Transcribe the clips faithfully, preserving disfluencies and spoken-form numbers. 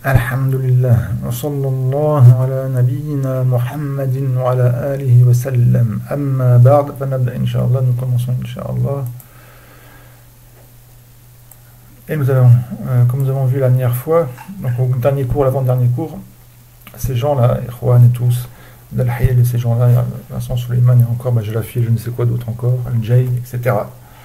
Alhamdulillah, wa sallallahu ala nabiyyina Muhammadin wa ala alihi wa sallam. Amma ba'd, fanabda inshallah, nous commençons inshallah. Et nous allons, euh, comme nous avons vu la dernière fois, donc au dernier cours, l'avant-dernier cours, ces gens-là, Ikhwan et tous, Al-Hayl et ces gens-là, Vincent Suleiman et encore, bah, je la file, je ne sais quoi d'autre encore, Al-Jay, et cetera,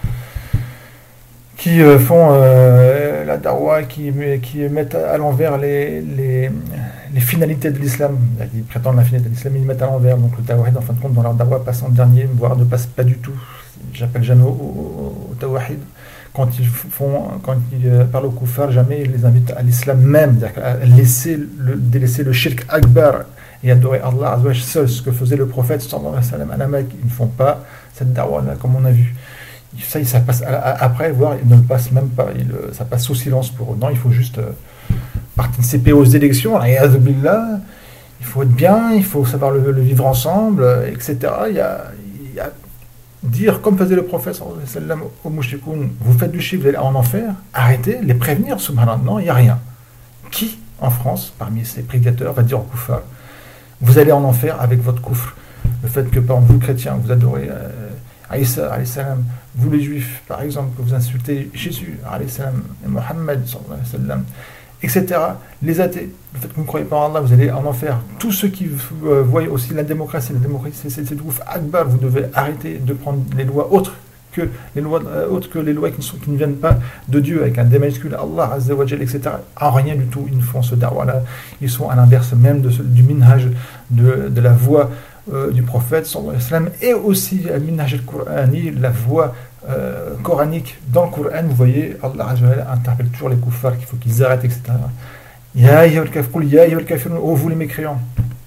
qui euh, font euh, la dawa, qui, qui mettent à l'envers les, les, les finalités de l'islam, ils prétendent la finalité de l'islam, ils mettent à l'envers, donc le tawhid, en fin de compte, dans leur dawa, passe en dernier, voire ne passe pas du tout. J'appelle jamais au, au, au tawhid. Quand ils, font, quand ils euh, parlent aux kuffars, jamais ils les invitent à l'islam même, c'est-à-dire à laisser le, délaisser le shirk akbar et adorer Allah seul, ce que faisait le prophète sallallahu alayhi wa sallam à la Mecque. Ils ne font pas cette dawa-là, comme on a vu. Ça, ça passe à, à, après, voire ils ne le passent même pas, ils, ça passe sous silence pour eux. Non, il faut juste euh, participer aux élections, billah, il faut être bien, il faut savoir le, le vivre ensemble, et cetera. Il y a, il y a dire, comme faisait le prophète sallallahu alayhi wa sallam aux mouchikoun, vous faites du shirk, vous allez en enfer, arrêtez, les prévenir, subhanallah, non, il n'y a rien. Qui, en France, parmi ces prédicateurs, va dire au kuffar, vous allez en enfer avec votre kufr, le fait que, par exemple, vous, chrétiens, vous adorez euh, Isa, alayhi salam, vous les juifs, par exemple, que vous insultez Jésus, alayhi salam, et Mohammed, sallallahu alayhi wa sallam, et cetera. Les athées, le fait que vous ne croyez pas en Allah, vous allez en enfer. Tous ceux qui euh, voient aussi la démocratie, la démocratie, c'est, c'est, c'est ouf, akbar, vous devez arrêter de prendre les lois autres que les lois, euh, autres que les lois qui ne, sont, qui ne viennent pas de Dieu, avec un D majuscule, Allah, Azza wa Jal, et cetera. En rien du tout, ils font ce da'wa-là. Ils sont à l'inverse même de ce, du minhaj, de, de la voix euh, du prophète, sallallahu alayhi wa sallam, et aussi le minhaj al-Qur'ani, la voix euh, coranique dans le Coran. Vous voyez, Allah Azza wa Jal interpelle toujours les kuffars qu'il faut qu'ils arrêtent, et cetera. Ya ayyuhal kafirun, ya ayyuhal kafirun, oh vous les mécréants.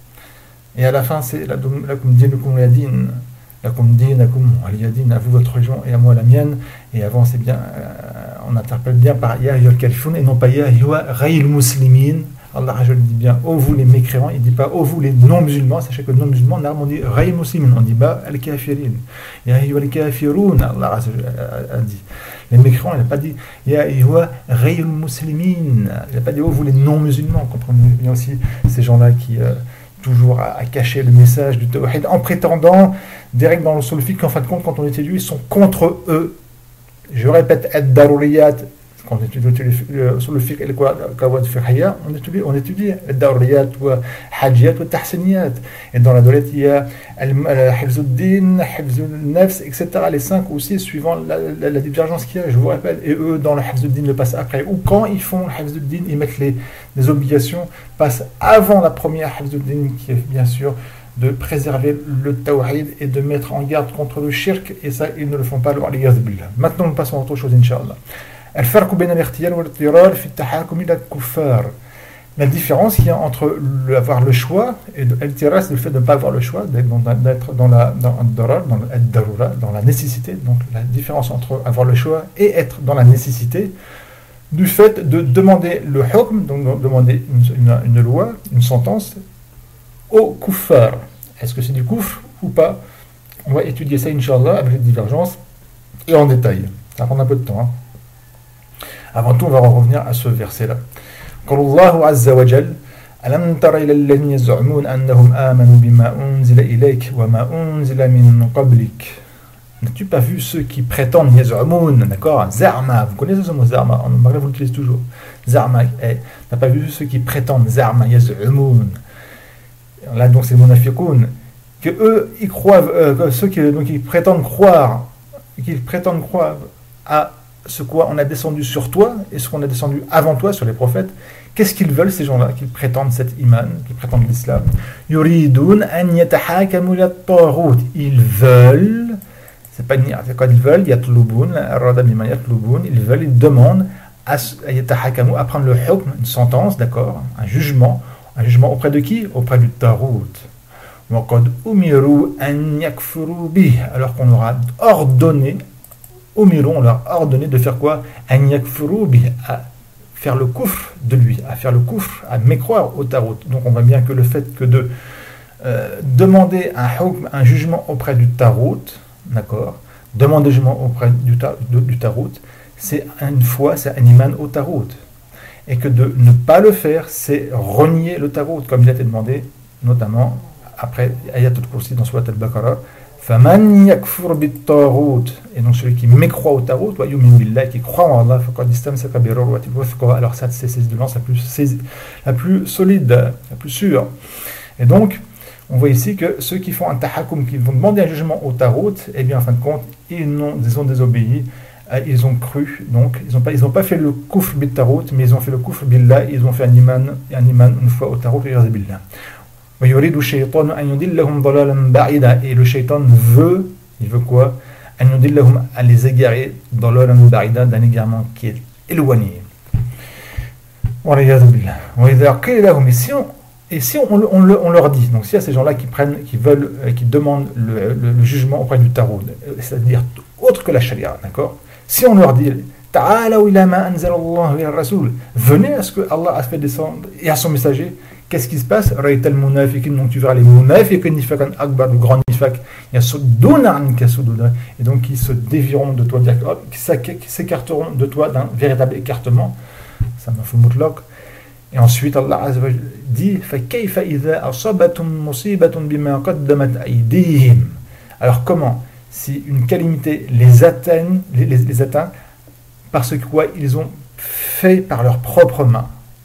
Et à la fin, c'est lakum dinukum waliyadin, lakum dinakum waliyadin, à vous votre religion et à moi la mienne. Et avant, c'est bien, euh, on interpelle bien par ya ayyuhal kafirun et non pas ya ayyuha ghayl muslimin. Allah Azza dit bien, oh vous les mécréants, il dit pas oh vous les non-musulmans. Sachez que non-musulmans, en arabe on dit ghayl muslimin, on dit pas al-kafirin. Ya ayyuhal kafirun, Allah Azza a dit. Les mécréants, il n'a pas dit Ya ayyuha ghayl muslimin. Il n'a pas dit oh vous les non-musulmans. Comprenez bien aussi ces gens-là qui euh, toujours à, à cacher le message du tawhid en prétendant, direct dans le sulfique, qu'en fin de compte, quand on étudie, ils sont contre eux. Je répète, ad-daruriyat. Quand on étudie sur le fiqh et le kawad fiqhiyya, on étudie, on étudie ad-daruriyat wa hajiyat wa tahsiniyat. Et dans la dolet, il y a al-hifzuddin, hifzul-nafs, et cetera. Les cinq aussi, suivant la, la, la divergence qu'il y a, je vous rappelle. Et eux, dans le hifzuddin, le passent après. Ou quand ils font le hifzuddin, ils mettent les, les obligations, passent avant la première hifzuddin, qui est bien sûr de préserver le tawhid et de mettre en garde contre le shirk. Et ça, ils ne le font pas. Maintenant, nous passons à autre chose, Inch'Allah. الفرق بين الاختيار والاضطرار في التحاكم إلى الكفار. La différence qu'il y a entre le, avoir le choix et l'altira, c'est le fait de ne pas avoir le choix, d'être dans, d'être dans la dans, dans, le, dans la nécessité. Donc la différence entre avoir le choix et être dans la nécessité du fait de demander le hukm, donc demander une, une, une loi, une sentence au kuffar. Est-ce que c'est du kufr ou pas? On va étudier ça, Inch'Allah, avec les divergences et en détail. Ça va prendre un peu de temps. Hein. Avant tout, on va revenir à ce verset-là. قال الله عز وجل ألم تر إلى الذين يزعمون أنهم آمنوا بما أنزل إليك وما أنزل من قبلك. N'as-tu pas vu ceux qui prétendent yaz'umun, d'accord? Zarma, vous connaissez ce mot zarma? En anglais, vous l'utilisez toujours. Zarma, eh, n'as pas vu ceux qui prétendent zarma, yaz'umun. Là, donc, c'est le munafiqoun. Que eux, ils croient, euh, ceux qui, donc, ils prétendent croire, qu'ils prétendent croire à ce quoi on a descendu sur toi et ce qu'on a descendu avant toi sur les prophètes. Qu'est-ce qu'ils veulent, ces gens-là, qui prétendent cet iman, qui prétendent l'islam? Yuridun an yatahakamu ila at-taghut. Ils veulent, c'est pas une, c'est quoi ils veulent? Yatlubun, arada bima yatlubun. Ils veulent, ils demandent à yatahakamu, à prendre le hukm, une sentence, d'accord, un jugement, un jugement auprès de qui? Auprès du taghut. Wa qad umiru an yakfuru bih, alors qu'on aura ordonné, umiru, on leur a ordonné de faire quoi? An yakfuru bih, à faire le kufr de lui, à faire le kufr, à mécroire au tarout. Donc on voit bien que le fait que de euh, demander un hukm, un jugement auprès du tarout, d'accord, demander un jugement auprès du, ta, du, du tarout, c'est une foi, c'est un iman au tarout. et que de ne pas le faire, c'est renier le Tarout, comme il a été demandé, notamment après Ayat al-Kursi dans Surat al-Baqarah. فَمَنْ يَكْفُرْ بِالطَّاغُوتِ, et donc celui qui mécroit au Tarout, وَيُؤْمِنْ بِاللَّهِ, qui croit en Allah, فَقَدِ اسْتَمْسَكَ بِالْعُرْوَةِ الْوُثْقَى, alors ça c'est cette violence la plus, la plus solide, la plus sûre. Et donc, on voit ici que ceux qui font un tahakum, qui vont demander un jugement au Tarout, eh bien en fin de compte, ils, n'ont, ils ont désobéi, ils ont cru, donc ils n'ont pas, ils ont pas fait le kufr bit Tarout, mais ils ont fait le kufr billah, ils ont fait un iman, un iman une fois au Tarout, et billah. Et le shaitan veut, il veut quoi? À les égarer dans d'un égarement qui est éloigné. Et si on, et si on, on, on leur dit, donc s'il y a ces gens-là qui prennent, qui veulent, qui demandent le, le, le jugement auprès du Tarout, c'est-à-dire autre que la charia, d'accord? Si on leur dit, venez à ce que Allah a fait descendre et à son messager, qu'est-ce qui se passe? Donc tu verras les munafiqin nifaqan akbar, le grand nifaq, et donc ils se dévieront de toi, qui s'écarteront de toi d'un véritable écartement. Ça m'a fait mutlaq. Et ensuite Allah Azza wa Jalla dit فَكَيْفَ إِذَا أَصَابَتْهُمْ مُصِيبَةٌ بِمَا قَدَّمَتْ أَيْدِيهِمْ. Alors comment, si une calamité les atteint, les, les, les atteint parce que quoi, ils ont fait par leurs propres mains.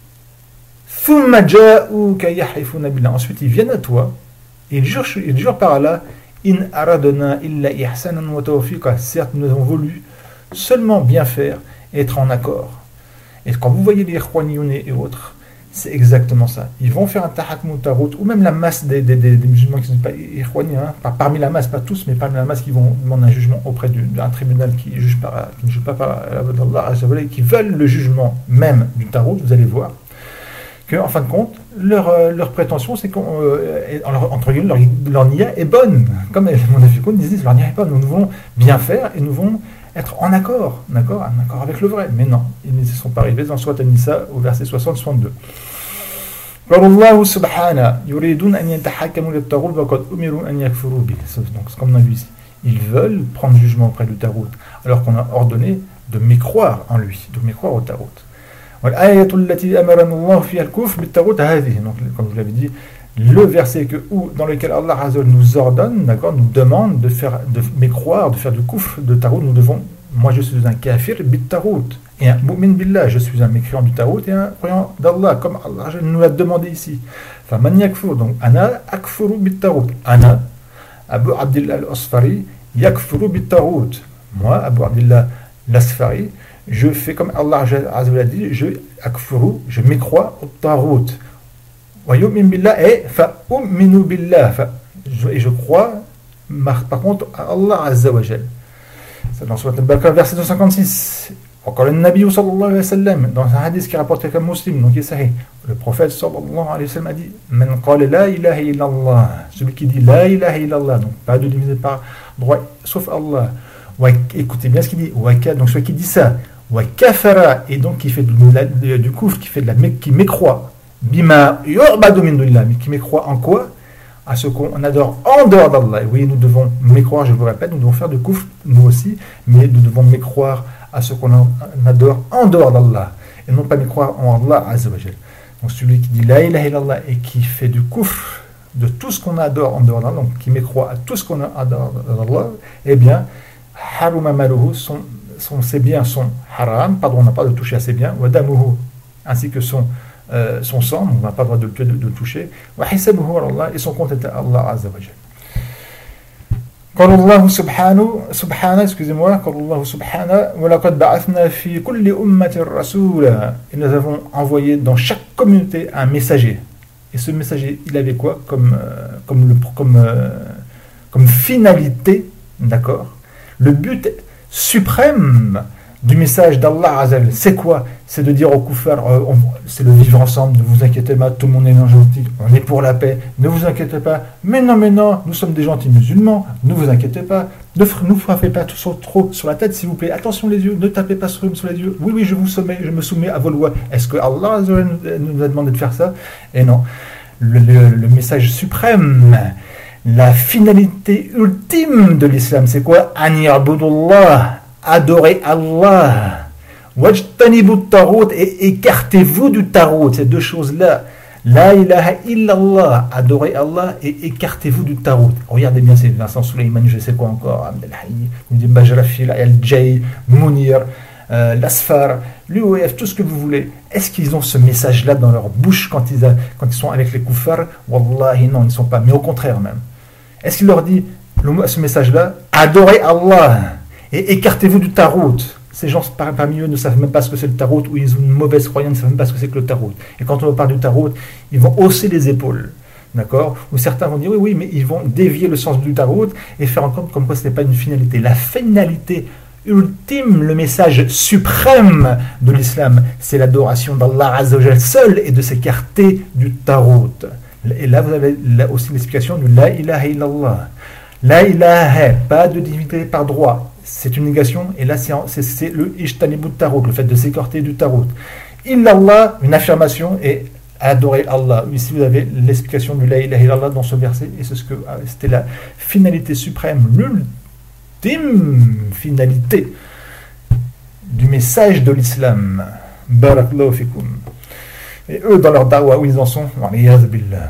Ensuite, ils viennent à toi et ils jurent, ils jurent par Allah, in aradna illa ihsanan wa tawfiqa. Certes, nous avons voulu seulement bien faire et être en accord. Et quand vous voyez les Ikhwaniyoun et autres, c'est exactement ça. Ils vont faire un tahakum Tarout, ou même la masse des, des, des, des musulmans qui ne sont pas Ikhwani, hein, parmi la masse, pas tous, mais parmi la masse qui vont demander un jugement auprès du, d'un tribunal qui, juge par, qui ne juge pas par Allah, qui veulent le jugement même du Tarout, vous allez voir que, en fin de compte, leur, euh, leur prétention, c'est qu'on, euh, entre guillemets, leur, leur nia est bonne. Comme les Monafiqoun disaient, leur nia est bonne. Nous voulons bien faire et nous voulons être en accord, d'accord, en accord avec le vrai. Mais non, ils ne sont pas arrivés dans Surat An-Nisa au verset soixante soixante-deux. Donc, comme on a vu ici, ils veulent prendre jugement auprès du Tarout, alors qu'on a ordonné de mécroire en lui, de mécroire au Tarout. Donc, comme je l'avais dit, le verset que, où, dans lequel Allah Azza nous ordonne, d'accord, nous demande de faire, de mécroire, de faire du kufr de Tarout, nous devons, moi je suis un kafir bit Tarout, et un mu'min billah, je suis un mécréant du Tarout et un croyant d'Allah, comme Allah nous l'a demandé ici. Enfin, man yakfur, donc, ana akfuru bit Tarout, ana, Abu Abdillah al-Asfari, yakfuru bit Tarout, moi, Abu Abdillah al-Asfari, je fais comme Allah Azza wa dit, je akfuru, je mécrois au Tarout. Wa yu'min billah et fa u'minu billah, et je crois par contre à Allah Azza wa Jal. C'est dans Surat Al-Baqarah verset deux cent cinquante-six. Encore le Nabi sallallahu alayhi wa sallam, dans un hadith qui est rapporté comme muslim, donc il est sahih, le prophète sallallahu alayhi wa sallam a dit Man qala la ilaha illallah, celui qui dit la ilaha illallah, donc pas de diviser par droit sauf Allah. Wa, écoutez bien ce qu'il dit, wa, donc celui qui dit ça, wa kafara, et donc qui fait du, du kufr, qui fait de la qui mécroit, bima yu'badu min dunillah, mais qui mécroit en quoi? À ce qu'on adore en dehors d'Allah. Et oui, nous devons mécroire, je vous répète, nous devons faire de kufr, nous aussi, mais nous devons mécroire à ce qu'on adore en dehors d'Allah, et non pas mécroire en Allah Azza wa Jal. Donc celui qui dit la ilaha illallah et qui fait du kufr de tout ce qu'on adore en dehors d'Allah, donc qui mécroit à tout ce qu'on adore d'Allah, eh bien, haruma maluhu, son, son, ses biens sont haram, pardon, on n'a pas de toucher à ses biens, wa damuhu, ainsi que son Euh, son sang, on n'a pas le droit de, de, de le toucher, et son compte est à Allah Azza wa Jal. قال الله سبحانه سبحانه excusez-moi قال الله سبحانه ولقد بعثنا في كل أمة رسولا, et nous avons envoyé dans chaque communauté un messager, et ce messager il avait quoi comme euh, comme le comme euh, comme finalité, d'accord, le but suprême du message d'Allah Azza, c'est quoi? C'est de dire aux kuffars, euh, on, c'est le vivre ensemble, ne vous inquiétez pas, tout le monde est gentil, on est pour la paix, ne vous inquiétez pas, mais non, mais non, nous sommes des gentils musulmans, ne vous inquiétez pas, ne nous frappez pas trop, trop sur la tête, s'il vous plaît, attention les yeux, ne tapez pas sur, sur les yeux, oui, oui, je vous soumets, je me soumets à vos lois. Est-ce que Allah Azza nous a demandé de faire ça? Et non, le, le, le message suprême, la finalité ultime de l'islam, c'est quoi? An ya'budullah, adorer Allah, Wajtanibu tarout, et écartez-vous du tarout. Ces deux choses-là. La ilaha illallah, adorez Allah et écartez-vous du tarout. Regardez bien, c'est Vincent Souleyman, je sais quoi encore, Abdelhaï, Bajrafil, Al-Jay, Mounir, euh, l'Asfar, l'U O F, tout ce que vous voulez. Est-ce qu'ils ont ce message-là dans leur bouche quand ils, a, quand ils sont avec les koufars? Wallahi, non, ils ne sont pas, mais au contraire même. Est-ce qu'il leur dit le, ce message-là? Adorez Allah et écartez-vous du tarout. Ces gens parmi eux ne savent même pas ce que c'est le tarot, ou ils ont une mauvaise croyance, ils ne savent même pas ce que c'est que le tarot. Et quand on parle du tarot, ils vont hausser les épaules. D'accord? Ou certains vont dire oui, oui, mais ils vont dévier le sens du tarot et faire en compte comme quoi ce n'est pas une finalité. La finalité ultime, le message suprême de l'islam, c'est l'adoration d'Allah Azza wa Jal seul et de s'écarter du tarot. Et là, vous avez là aussi l'explication du La ilaha illallah. La ilaha, pas de divinité par droit. C'est une négation, et là c'est, c'est, c'est le Ijtanibu Tarot, le fait de s'écarter du Tarot. Illallah, une affirmation, et adorer Allah. Ici vous avez l'explication du La ilaha illallah dans ce verset, et c'est ce que, c'était la finalité suprême, l'ultime finalité du message de l'islam. Barakallahu fikum. Et eux, dans leur da'wah, où ils en sont, waliyaz billah.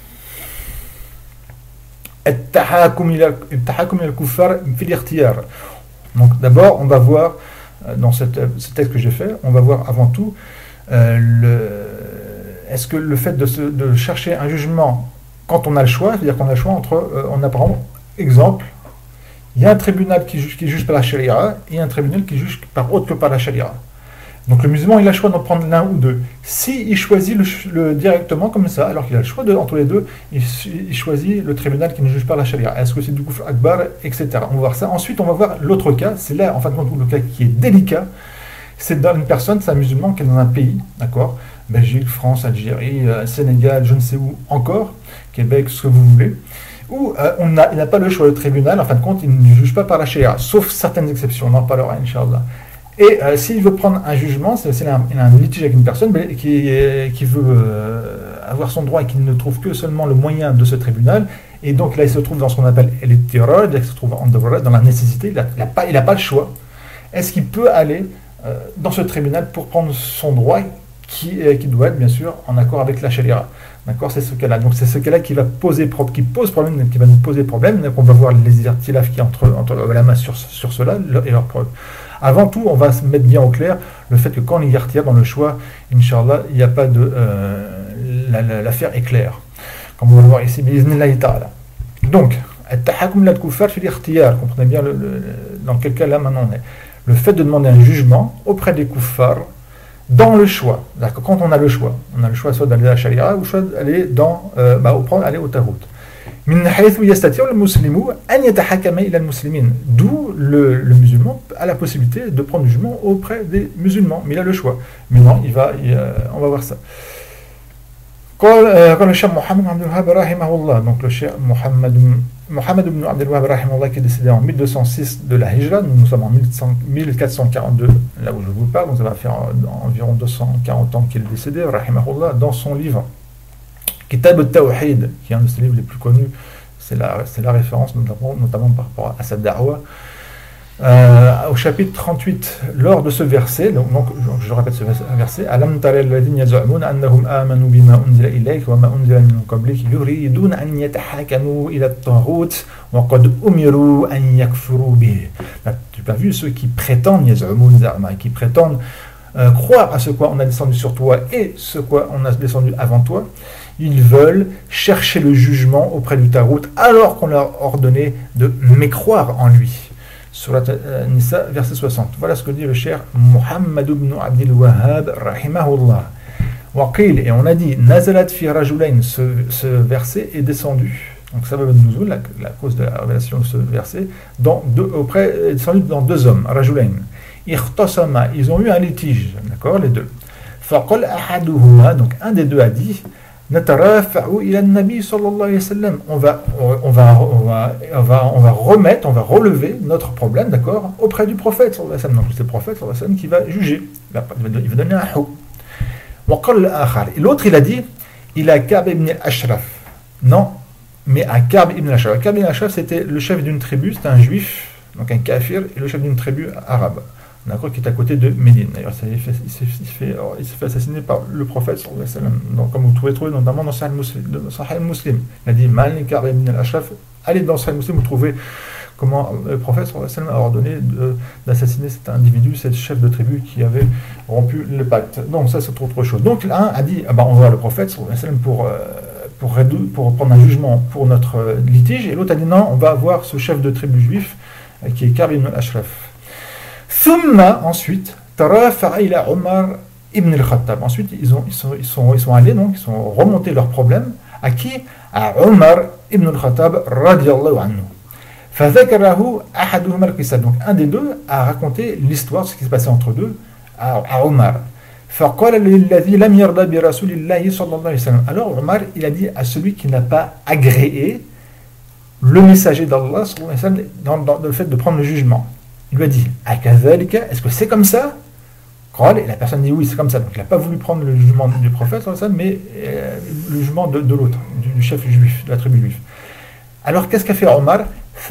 التحاكم إلى التحاكم إلى الكفار في الاختيار. Donc d'abord, on va voir, euh, dans cette, ce texte que j'ai fait, on va voir avant tout, euh, le, est-ce que le fait de, se, de chercher un jugement quand on a le choix, c'est-à-dire qu'on a le choix entre, euh, on a par exemple, il y a un tribunal qui juge, qui juge par la charia, et un tribunal qui juge par autre que par la charia. Donc le musulman, il a le choix d'en prendre l'un ou deux. Si il choisit le, le, directement comme ça, alors qu'il a le choix de, entre les deux, il, il choisit le tribunal qui ne juge pas la charia. Est-ce que c'est du kufr akbar, et cetera. On va voir ça. Ensuite, on va voir l'autre cas. C'est là, en fin de compte, le cas qui est délicat. C'est dans une personne, c'est un musulman qui est dans un pays, d'accord, Belgique, France, Algérie, euh, Sénégal, je ne sais où encore, Québec, ce que vous voulez, où euh, on a, il n'a pas le choix. Le tribunal, en fin de compte, il ne juge pas par la charia, sauf certaines exceptions. On en parlera, Inch'Allah. Et euh, s'il veut prendre un jugement, c'est, c'est un, il a un litige avec une personne qui, qui veut euh, avoir son droit et qui ne trouve que seulement le moyen de ce tribunal, et donc là il se trouve dans ce qu'on appelle l'ittirad, il se trouve en dans la nécessité, il n'a pas, il a pas le choix. Est-ce qu'il peut aller euh, dans ce tribunal pour prendre son droit qui, euh, qui doit être bien sûr en accord avec la charia? D'accord, c'est ce cas-là. Donc c'est ce cas-là qui va poser qui pose problème, qui va nous poser problème. Donc on va voir les irtilafs qui entre entre la main sur sur cela et leurs preuves. Avant tout, on va se mettre bien au clair le fait que quand on y retire dans le choix, Inch'Allah, il n'y a pas de euh, la, la, l'affaire est claire. Comme on va le voir ici, bi'iznillahi ta'ala. Donc, at-tahakum lil kuffar fi al-ikhtiyar, comprenez bien le, le, dans quel cas là maintenant on est. Le fait de demander un jugement auprès des kuffars dans le choix. D'accord, quand on a le choix, on a le choix soit d'aller à la charia ou soit d'aller dans euh, bah, au prendre aller au tarout. من حيث يستطيع المسلم أن يتحكم إلى المسلمين, d'où le, le musulman a la possibilité de prendre du jugement auprès des musulmans, mais il a le choix. Mais non, il va, il, euh, on va voir ça. قال قال الشيخ محمد بن عبد الوهاب رحمه الله, donc le cheikh Mohammed Mohammed ibn Abdel Wahhab rahimahullah, qui est décédé en mille deux cent six de la Hijra, nous, nous sommes en mille quatre cent quarante-deux, là où je vous parle, donc ça va faire environ deux cent quarante ans qu'il est décédé, rahimahullah, dans son livre Kitab al-Tawhid, qui est un de ses livres les plus connus, c'est la, c'est la référence notamment, notamment par rapport à sa da'wa. Euh, au chapitre trente-huit, lors de ce verset, donc, donc je, je répète ce verset, Alam tara alladhina yaz'umuna annahum amanu bima unzila ilayka wa ma unzila min qablik yuriduna an yatahakamu ila at-taghut wa qad umiru an yakfuru bih. Tu as vu ceux qui prétendent yaz'umun za'ma, qui prétendent euh, croire à ce quoi on a descendu sur toi et ce quoi on a descendu avant toi. Ils veulent chercher le jugement auprès du Tarout alors qu'on leur a ordonné de mécroire en lui. Surat Nisa, verset soixante. Voilà ce que dit le cheikh Mohammed ibn Abdel Wahhab, rahimahullah. Waqil, et on a dit, Nazalat fi rajulain, ce, ce verset est descendu. Donc ça va nous la, la cause de la révélation de ce verset, dans deux, auprès, est descendu dans deux hommes, rajulain. Ikhtasama, ils ont eu un litige, d'accord, les deux. Faqal ahaduhuma, donc un des deux a dit, Natarafa'u ila nabi sallallahu alayhi wa sallam. On va, on va, on va, on va, on va remettre, on va relever notre problème, d'accord, auprès du prophète sallallahu alayhi wa sallam. Donc c'est le prophète sallallahu alayhi wa sallam qui va juger. Il va donner un hukm. Et l'autre, il a dit, il a Ka'b ibn Ashraf. Non, mais à Ka'b ibn Ashraf. Ka'b ibn Ashraf, c'était le chef d'une tribu, c'était un juif, donc un kafir, et le chef d'une tribu arabe. d'accord, qui est à côté de Médine. D'ailleurs, ça, il, fait, il, s'est, il, fait, il s'est fait assassiner par le prophète, sallallahu alayhi wa sallam. Donc, comme vous pouvez trouver notamment dans Sahih Muslim. Sahih Muslim. Il a dit Ma'al Karim min al-Ashraf. Allez dans Sahih Muslim, vous trouvez comment le prophète sallallahu alayhi wa sallam a ordonné de, d'assassiner cet individu, cet chef de tribu qui avait rompu le pacte. Donc, ça, c'est autre chose. Donc, l'un a dit ah ben, on va voir le prophète sallallahu alayhi wa sallam pour. Euh, Pour, pour prendre un jugement pour notre litige, et l'autre a dit non, on va avoir ce chef de tribu juif qui est Ka'b ibn al-Ashraf. Thumma, ensuite, tarafa'a ila Omar ibn al-Khattab. Ensuite, ils, ont, ils, sont, ils, sont, ils sont allés, donc, ils sont remontés leurs problèmes. À qui? À Omar ibn al-Khattab, radiyallahu anhu. Fadhakarahu ahaduhuma al-qissa. Donc, un des deux a raconté l'histoire, ce qui s'est passé entre deux, à, à Omar. Alors Omar, il a dit à celui qui n'a pas agréé le messager d'Allah dans, dans le fait de prendre le jugement. Il lui a dit est-ce que c'est comme ça? Et la personne dit oui, c'est comme ça. Donc il n'a pas voulu prendre le jugement du prophète, mais euh, le jugement de, de l'autre, du, du chef juif, de la tribu juive. Alors qu'est-ce qu'a fait Omar?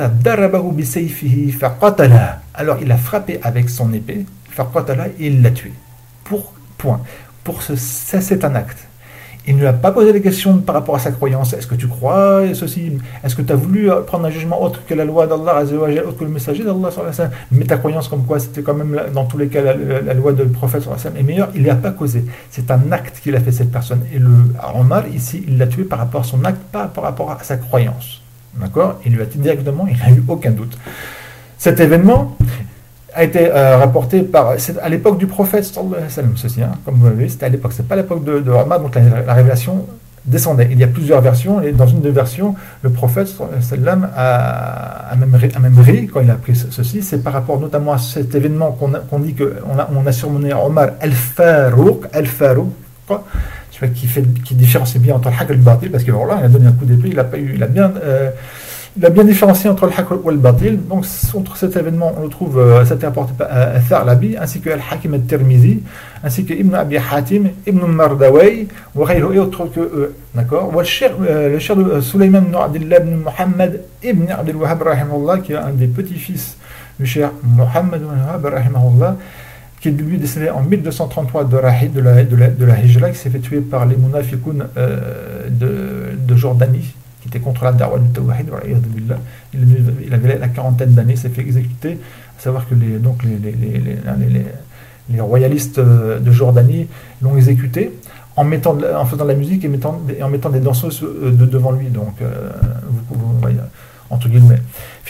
Alors il a frappé avec son épée, et il l'a tué. Pour Point. Pour ce, ça, c'est un acte. Il ne lui a pas posé des questions par rapport à sa croyance. Est-ce que tu crois ceci? Est-ce que tu as voulu prendre un jugement autre que la loi d'Allah, autre que le messager d'Allah? Mais ta croyance comme quoi c'était quand même, dans tous les cas, la, la, la loi du prophète est meilleure. Il ne lui a pas causé. C'est un acte qu'il a fait, cette personne. Et le Omar, ici, il l'a tué par rapport à son acte, pas par rapport à sa croyance. D'accord? Il lui a dit directement, il n'a eu aucun doute. Cet événement a été euh, rapporté par, c'est à l'époque du prophète sallallahu alayhi wa sallam, ceci, hein, comme vous l'avez vu, c'était à l'époque, c'est pas à l'époque de, de Omar, donc la, la révélation descendait. Il y a plusieurs versions, et dans une des versions, le prophète sallallahu alayhi wa sallam a, a, même, a même ri quand il a appris ceci. C'est par rapport notamment à cet événement qu'on, a, qu'on dit qu'on a, on a surnommé Omar al-Farouq, al-Farouq, qui, fait, qui différencie bien entre le haqq et le batil, parce que voilà, il a donné un coup d'épée, il a, pas eu, il a bien. Euh, Il a bien différencié entre le haqq et le batil. Donc, entre cet événement, on le trouve, euh, ça a été apporté par euh, Tha'labi, ainsi que Al-Hakim al-Tirmidhi, ainsi que Ibn Abi Hatim, Ibn Mardaway, et autres que eux. D'accord? Le cher de Sulaiman ibn Abdullah ibn Muhammad ibn Abdul Wahhab, rahimahullah, qui est un des petits-fils du cher Muhammad ibn Wahhab, rahimahullah, qui est lui décédé en mille deux cent trente-trois de la, de la, de la, de la Hijra, qui s'est fait tuer par les Munafiqun euh, de, de Jordanie, qui était contre la Da'wa du Tawhid, il, il avait la quarantaine d'années, s'est fait exécuter, à savoir que les, donc les, les, les, les, les, les royalistes de Jordanie l'ont exécuté en, mettant, en faisant de la musique et, mettant, et en mettant des danseuses de, devant lui, donc euh, vous, vous voyez, entre guillemets.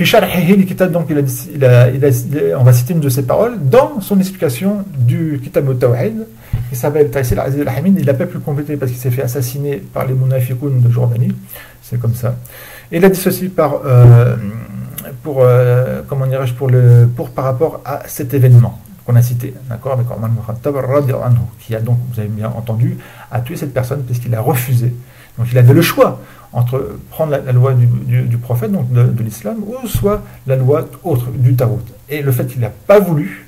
Donc, il a, il a, il a, on va citer une de ses paroles dans son explication du Kitab al-Tawhid. Il s'appelle Taïsir al-Aziz al-Hamid. Il n'a pas pu le compléter parce qu'il s'est fait assassiner par les Munafiqun de Jordanie. C'est comme ça. Et il a dit ceci par, euh, pour, euh, comment dirais-je, pour, le, pour par rapport à cet événement qu'on a cité, d'accord, avec Omar ibn Khattab, qui a donc, vous avez bien entendu, a tué cette personne parce qu'il a refusé. Donc il avait le choix entre prendre la, la loi du, du, du prophète, donc de, de l'islam, ou soit la loi autre du Tarout. Et le fait qu'il n'a pas voulu,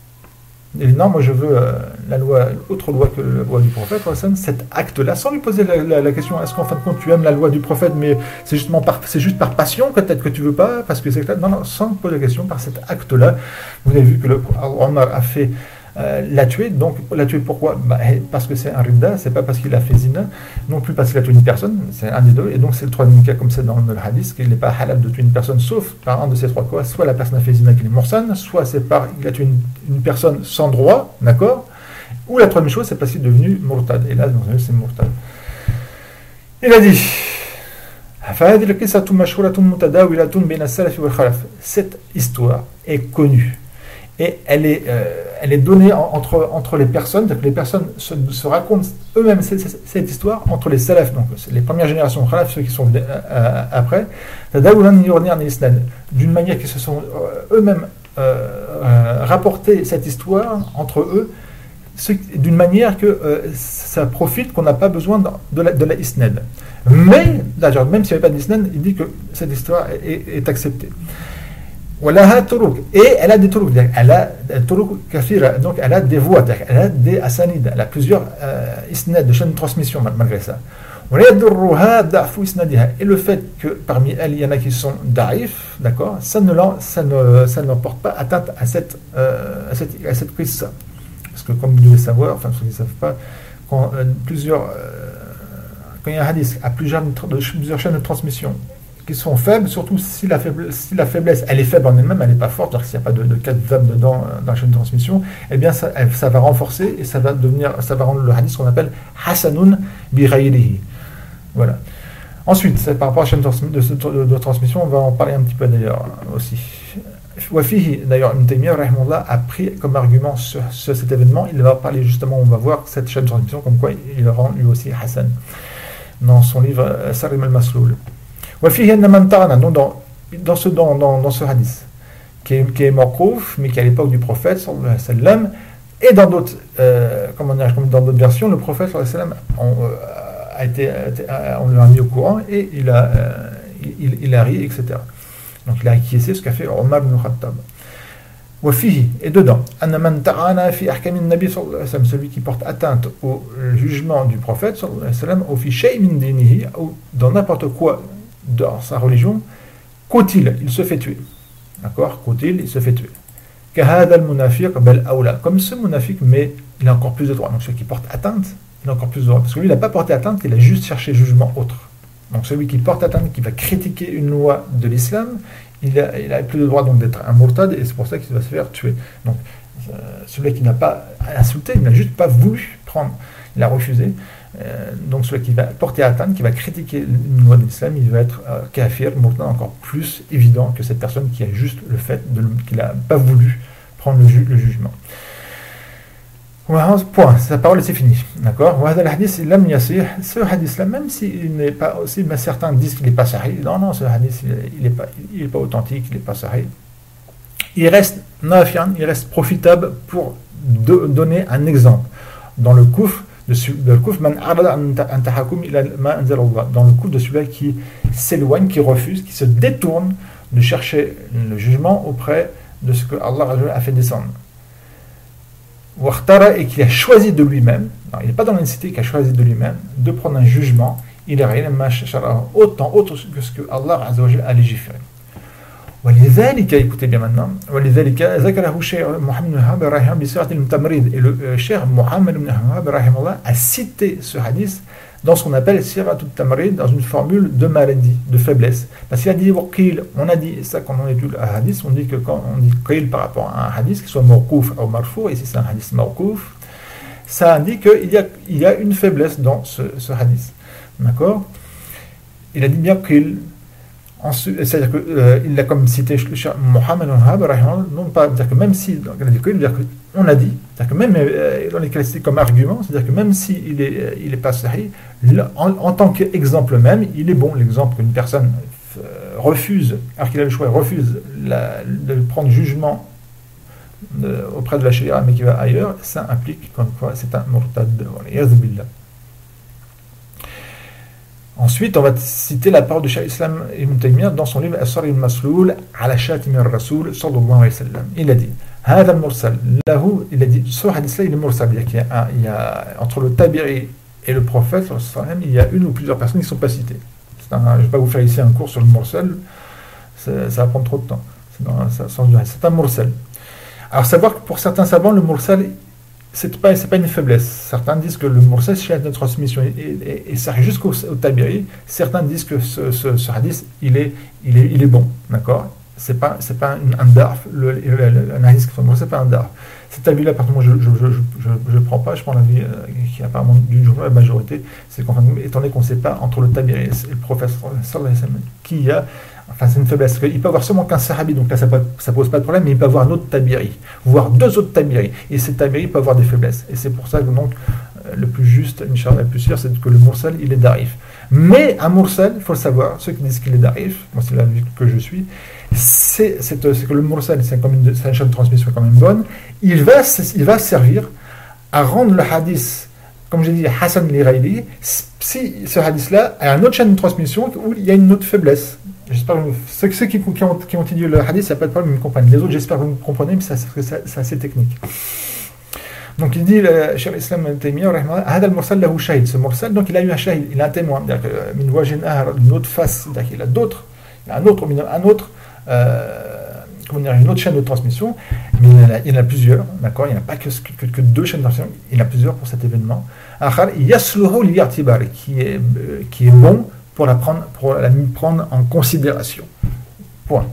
il dit non, moi je veux euh, la loi, autre loi que la loi du prophète, cet acte-là, sans lui poser la, la, la question, est-ce qu'en fin de compte tu aimes la loi du prophète, mais c'est justement par, c'est juste par passion peut-être que tu veux pas, parce que c'est non, non, sans poser la question, par cet acte-là, vous avez vu que le Omar a fait Euh, l'a tué, donc l'a tué pourquoi? Bah, parce que c'est un ridda, c'est pas parce qu'il a fait zina, non plus parce qu'il a tué une personne, c'est un des deux, et donc c'est le troisième cas comme c'est dans le hadith, qu'il n'est pas halal de tuer une personne sauf par un de ces trois cas, soit la personne a fait zina qu'il est morsan, soit c'est par il a tué une, une personne sans droit, d'accord, ou la troisième chose c'est parce qu'il est devenu murtad, et là c'est murtad. Il a dit cette histoire est connue et elle est, euh, elle est donnée en, entre, entre les personnes, c'est-à-dire que les personnes se, se racontent eux-mêmes cette, cette histoire entre les salafs, donc les premières générations khalaf, ceux qui sont venus euh, après, d'une manière qu'ils se sont euh, eux-mêmes euh, euh, rapporté cette histoire entre eux, ce, d'une manière que euh, ça profite, qu'on n'a pas besoin de, de, la, de la isnad. Mais, d'ailleurs, même s'il n'y avait pas d'isnad, il dit que cette histoire est, est, est acceptée. Walaha turuq. Et elle a des turuq. Elle a des turuq kathira. Donc elle a des voies. Elle a des asanid. Elle a plusieurs euh, isnad de chaînes de transmission malgré ça. Et le fait que parmi elles, il y en a qui sont da'if, d'accord, ça ne, ça ne, ça ne porte pas atteinte à cette, euh, à cette, à cette qissa. Parce que comme vous devez savoir, enfin ceux qui ne savent pas, quand, euh, plusieurs, euh, quand il y a un hadith à plusieurs, plusieurs chaînes de transmission qui sont faibles, surtout si la faiblesse, si la faiblesse elle est faible en elle-même, elle n'est pas forte, c'est-à-dire s'il n'y a pas de, de kadhab dedans dans la chaîne de transmission, eh bien ça, ça va renforcer et ça va devenir, ça va rendre le hadith qu'on appelle hasanun bi ghayrihi. Voilà. Ensuite, c'est par rapport à la chaîne de, de, de, de transmission, on va en parler un petit peu d'ailleurs aussi. Wafihi, d'ailleurs, Ibn Taymiyyah a pris comme argument sur, sur cet événement, il va parler justement, on va voir cette chaîne de transmission, comme quoi il rend lui aussi Hassan dans son livre Sarim al-Masloul. Wafihi an-naman ta'ana, donc dans, dans, ce, dans, dans, dans ce hadith, qui est, qui est mawqouf, mais qui est à l'époque du prophète, sallallahu alayhi wa sallam, et dans d'autres, euh, comment dire, dans d'autres versions, le prophète, sallallahu alayhi wa sallam, on, euh, A été, on l'a mis au courant et il a, euh, il, il a ri, et cetera. Donc il a acquiescé ce qu'a fait Omar ibn Khattab. Wafihi, et dedans, celui qui porte atteinte au jugement du prophète, ou dans n'importe quoi dans sa religion, qu'au-il, il se fait tuer. D'accord, qu'au-il, il se fait tuer. Comme ce munafiq, mais il a encore plus de droits. Donc celui qui porte atteinte, il a encore plus de droits. Parce que lui, il n'a pas porté atteinte, il a juste cherché jugement autre. Donc celui qui porte atteinte, qui va critiquer une loi de l'islam, il a, il a plus de droit donc d'être un murtad, et c'est pour ça qu'il va se faire tuer. Donc euh, celui qui n'a pas insulté, il n'a juste pas voulu prendre, il a refusé. Euh, donc celui qui va porter atteinte, qui va critiquer une loi de l'islam, il va être euh, kafir, murtad, encore plus évident que cette personne qui a juste le fait de, qu'il n'a pas voulu prendre le, ju- le jugement. Point, sa parole c'est fini. D'accord. Ce hadith-là, même s'il n'est pas aussi, mais certains disent qu'il n'est pas sahih. Non, non, ce hadith, il n'est pas, il est pas authentique, il n'est pas sahih. Il reste nafian, il reste profitable pour de, donner un exemple. Dans le kouf, de, de le kouf, man arada an tahakum ila ma anzal Allah. Dans le kouf de celui qui s'éloigne, qui refuse, qui se détourne de chercher le jugement auprès de ce que Allah a fait descendre. Et qu'il a choisi de lui-même, non, il n'est pas dans l'incité, qu'il a choisi de lui-même de prendre un jugement, il est rien autant autre que ce que Allah a légiféré. Écoutez bien maintenant, et le cher Mohammed ibn Wahhab a cité ce hadith dans ce qu'on appelle Siratut Tamrid, dans une formule de maladie, de faiblesse. Parce qu'il a dit Waqil, on a dit ça quand on étudie un hadith, on dit que quand on dit Qil par rapport à un hadith, qu'il soit mawqouf ou marfou, et si c'est un hadith mawqouf, ça indique qu'il y a, il y a une faiblesse dans ce, ce hadith. D'accord? Il a dit bien Qil. C'est-à-dire qu'il euh, a comme cité Mohammed non pas dire que même si on a dit, c'est-à-dire que même euh, dans les classiques comme argument, c'est-à-dire que même s'il est il est pas sahih, en, en tant qu'exemple même, il est bon. L'exemple qu'une personne euh, refuse, alors qu'il a le choix, refuse la, de prendre jugement de, auprès de la sharia, mais qui va ailleurs, ça implique comme quoi c'est un murtad. Yazbillah. Ensuite, on va citer la parole de Cheikh Islam Ibn Taymiyyah dans son livre As-Sari al-Masloul ala Shatim al-Rasoul sallallahu alayhi wa sallam. Il a dit, Hada al-Mursal, lahu, il a dit, ce hadith-là, il est mursal, il y a, un, il y a entre le Tabiri et le prophète, il y a une ou plusieurs personnes qui ne sont pas citées. Un, je ne vais pas vous faire ici un cours sur le mursal, ça va prendre trop de temps. C'est, dans, ça, c'est un mursal. Alors, savoir que pour certains savants, le mursal, c'est pas, c'est pas une faiblesse. Certains disent que le mursal, c'est une transmission et, et ça arrive jusqu'au au Tabiri. Certains disent que ce, ce, ce hadith, il est, il est, il est bon, d'accord. C'est pas, c'est pas une, un darf. Le, le, le, un hadith qui est c'est pas un darf. Cet avis-là, par contre, moi, je, je, je, je, je prends pas. Je prends l'avis euh, qui est apparemment d'une la majorité. C'est qu'en étant donné qu'on ne sait pas entre le Tabiri et le prophète sallallahu alayhi wa sallam qui y a. Enfin, c'est une faiblesse. Il peut avoir seulement qu'un sahabi, donc là, ça ne pose pas de problème, mais il peut avoir un autre tabiri, voire deux autres tabiri. Et ces tabiri peuvent avoir des faiblesses. Et c'est pour ça que donc, le plus juste, Inch'Allah, le plus sûr, c'est que le mursal, il est darif. Mais un mursal, il faut le savoir, ceux qui disent qu'il est darif, moi, c'est la vie que je suis, c'est, c'est, c'est que le mursal, c'est, comme une, c'est une chaîne de transmission quand même bonne, il va, il va servir à rendre le hadith, comme j'ai dit, Hassan li ghayri, si ce hadith-là a une autre chaîne de transmission où il y a une autre faiblesse. J'espère que ceux, ceux qui, qui, ont, qui ont étudié le hadith, ça n'a pas de problème, ils me comprennent. Les autres, j'espère que vous me comprenez, mais ça, ça, ça, c'est assez technique. Donc il dit, le Cheikh l'Islam Ibn Taymiyyah, Hada al-Mursal lahu shahid. Ce Mursal, donc il a eu un shahid, il a un témoin. Min wajhin ahar, une autre face, il a d'autres, il a un autre, un autre, euh, comment dire, une autre chaîne de transmission, mais il y en a, il y en a plusieurs, d'accord, il n'y en a pas que, que, que deux chaînes de transmission, il y en a plusieurs pour cet événement. Akhar, yasluhu li-i'tibar, qui est, qui est bon pour la prendre, pour la prendre en considération. Point.